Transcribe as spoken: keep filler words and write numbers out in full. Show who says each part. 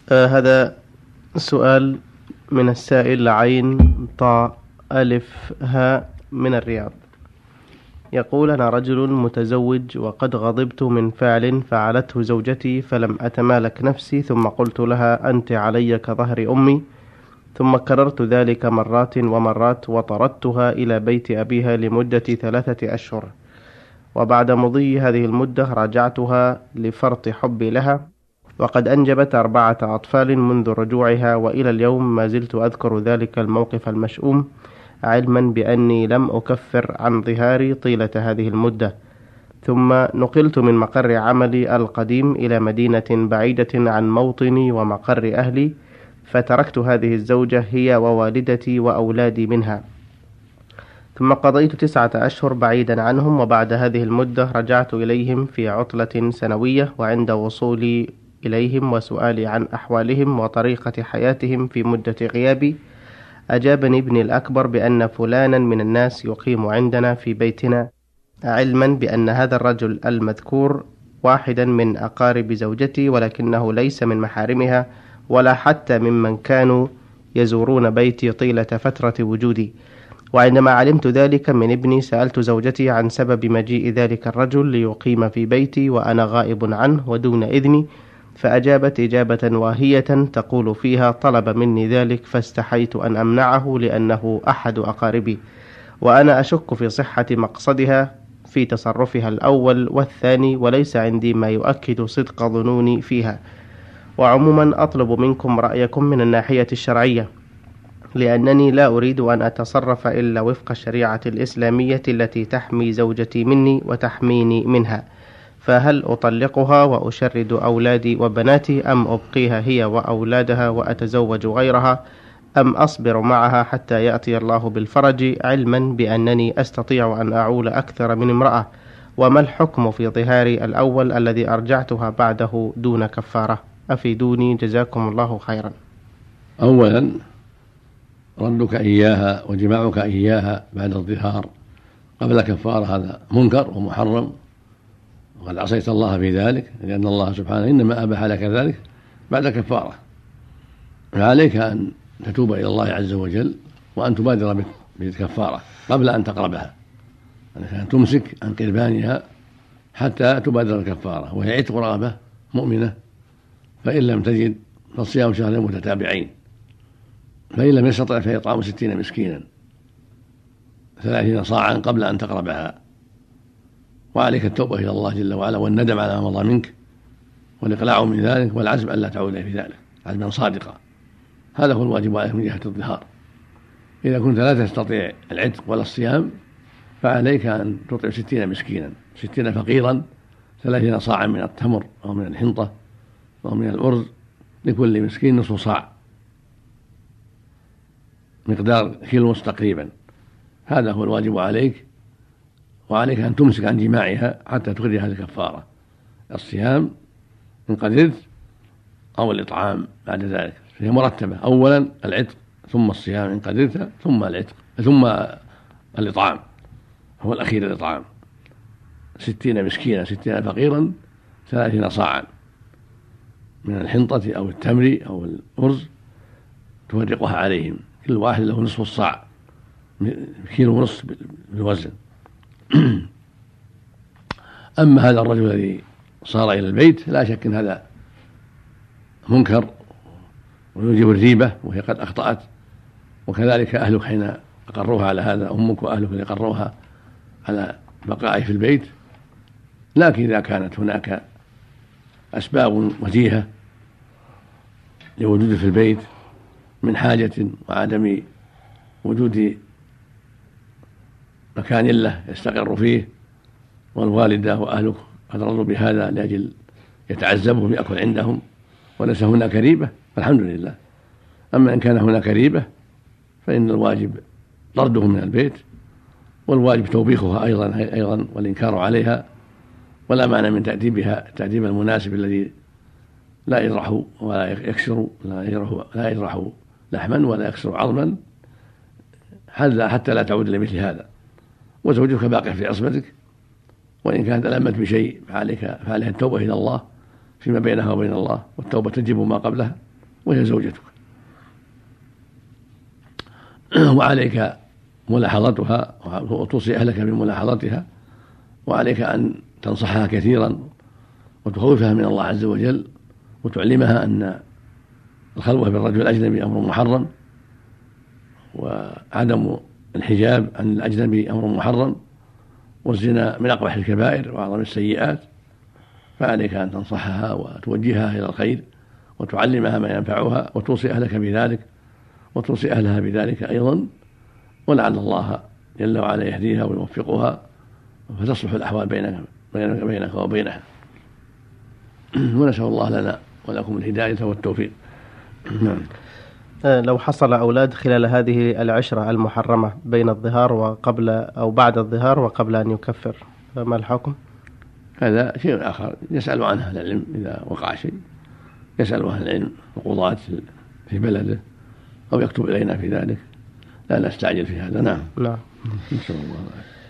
Speaker 1: آه هذا سؤال من السائل عين طاء ألف هاء من الرياض. يقول: أنا رجل متزوج وقد غضبت من فعل فعلته زوجتي فلم أتمالك نفسي، ثم قلت لها: أنت علي كظهر أمي، ثم كررت ذلك مرات ومرات وطردتها إلى بيت أبيها لمدة ثلاثة أشهر، وبعد مضي هذه المدة راجعتها لفرط حبي لها، وقد أنجبت أربعة أطفال منذ رجوعها، وإلى اليوم ما زلت أذكر ذلك الموقف المشؤوم، علما بأني لم أكفر عن ظهاري طيلة هذه المدة. ثم نقلت من مقر عملي القديم إلى مدينة بعيدة عن موطني ومقر أهلي، فتركت هذه الزوجة هي ووالدتي وأولادي منها، ثم قضيت تسعة أشهر بعيدا عنهم، وبعد هذه المدة رجعت إليهم في عطلة سنوية، وعند وصولي إليهم وسؤالي عن أحوالهم وطريقة حياتهم في مدة غيابي، أجابني ابني الأكبر بأن فلانا من الناس يقيم عندنا في بيتنا، علما بأن هذا الرجل المذكور واحدا من أقارب زوجتي، ولكنه ليس من محارمها ولا حتى ممن كانوا يزورون بيتي طيلة فترة وجودي. وعندما علمت ذلك من ابني سألت زوجتي عن سبب مجيء ذلك الرجل ليقيم في بيتي وأنا غائب عنه ودون إذني، فأجابت إجابة واهية تقول فيها: طلب مني ذلك فاستحيت أن أمنعه لأنه أحد أقاربي، وأنا أشك في صحة مقصدها في تصرفها الأول والثاني، وليس عندي ما يؤكد صدق ظنوني فيها. وعموما أطلب منكم رأيكم من الناحية الشرعية، لأنني لا أريد أن أتصرف إلا وفق الشريعة الإسلامية التي تحمي زوجتي مني وتحميني منها، فهل أطلقها وأشرد أولادي وبناتي، أم أبقيها هي وأولادها وأتزوج غيرها، أم أصبر معها حتى يأتي الله بالفرج، علما بأنني أستطيع أن أعول أكثر من امرأة؟ وما الحكم في ظهاري الأول الذي أرجعتها بعده دون كفارة؟ أفيدوني جزاكم الله خيرا.
Speaker 2: أولا، ردك إياها وجماعك إياها بعد الظهار قبل كفارة هذا منكر ومحرم، وقد عصيت الله في ذلك، لأن الله سبحانه إنما أباح لك ذلك بعد كفارة، فعليك أن تتوب إلى الله عز وجل وأن تبادر بالكفارة قبل أن تقربها، أن تمسك عن قربانها حتى تبادر الكفارة، وهي عتق رغبة مؤمنة، فإن لم تجد فصيام شهرين متتابعين، فإن لم يستطع فإطعام ستين مسكينا ثلاثين صاعا قبل أن تقربها. وعليك التوبة إلى الله جل وعلا والندم على ما مضى منك والإقلاع من ذلك والعزم ألا تعود في ذلك عزما صادقا. هذا هو الواجب عليك من جهة الظهار. إذا كنت لا تستطيع العتق ولا الصيام فعليك أن تطعم ستين مسكينا، ستين فقيرا، ثلاثين صاعا من التمر أو من الحنطة أو من الأرز، لكل مسكين نصف صاع، مقدار كيلو ونصف تقريبا. هذا هو الواجب عليك. وعليك أن تمسك عن جماعها حتى تخرج هذه الكفارة، الصيام إن قدرت أو الإطعام بعد ذلك، فهي مرتبة: أولا العتق، ثم الصيام إن قدرت، ثم العتق، ثم الإطعام، هو الأخير الإطعام، ستين مسكينا، ستين فقيرا، ثلاثين صاعا من الحنطة أو التمر أو الأرز تفرقها عليهم، كل واحد له نصف الصاع، كيلو ونصف بالوزن. أما هذا الرجل الذي صار إلى البيت لا شك أن هذا منكر ويوجب الريبة، وهي قد أخطأت، وكذلك أهلك حين أقروها على هذا، أمك وأهلك اللي أقروها على بقائه في البيت. لكن إذا كانت هناك أسباب وجيهة لوجوده في البيت من حاجة وعدم وجود مكان له يستقر فيه، والوالدة وأهلك قد رضوا بهذا لأجل يتعذبهم يأكل عندهم وليس هناك ريبة، فالحمد لله. أما إن كان هناك ريبة فإن الواجب طردهم من البيت، والواجب توبيخها أيضا أيضا والإنكار عليها، ولا معنى من تأديبها التأديب المناسب الذي لا يجرح ولا يكسر، لا يجرح لا يجرح لحما ولا يكسر عظما، حتى لا تعود لمثل هذا. وزوجك باقي في عصمتك، وإن كانت ألمت بشيء فعليك فعليها التوبة إلى الله فيما بينها وبين الله، والتوبة تجب ما قبلها، وهي زوجتك، وعليك ملاحظتها وتوصي أهلك بملاحظتها، وعليك أن تنصحها كثيرا وتخوفها من الله عز وجل، وتعلمها أن الخلوة بالرجل الأجنبي أمر محرم، وعدم الحجاب عن الأجنبي أمر محرم، والزنا من أقبح الكبائر وأعظم السيئات. فعليك أن تنصحها وتوجهها إلى الخير وتعلمها ما ينفعها، وتوصي أهلك بذلك وتوصي أهلها بذلك أيضا، ولعل الله جل وعلا يهديها ويوفقها فتصلح الأحوال بينك بينك وبينها. ونسأل الله لنا ولكم الهداية والتوفيق.
Speaker 1: لو حصل أولاد خلال هذه العشرة المحرمة بين الظهار وقبل أو بعد الظهار وقبل أن يكفر، فما الحكم؟
Speaker 2: هذا شيء آخر يسأل عنه أهل العلم، إذا وقع شيء يسأل أهل العلم القضاة في بلده أو يكتب إلينا في ذلك، لا نستعجل في هذا. نعم.
Speaker 1: نعم.
Speaker 2: إن شاء الله.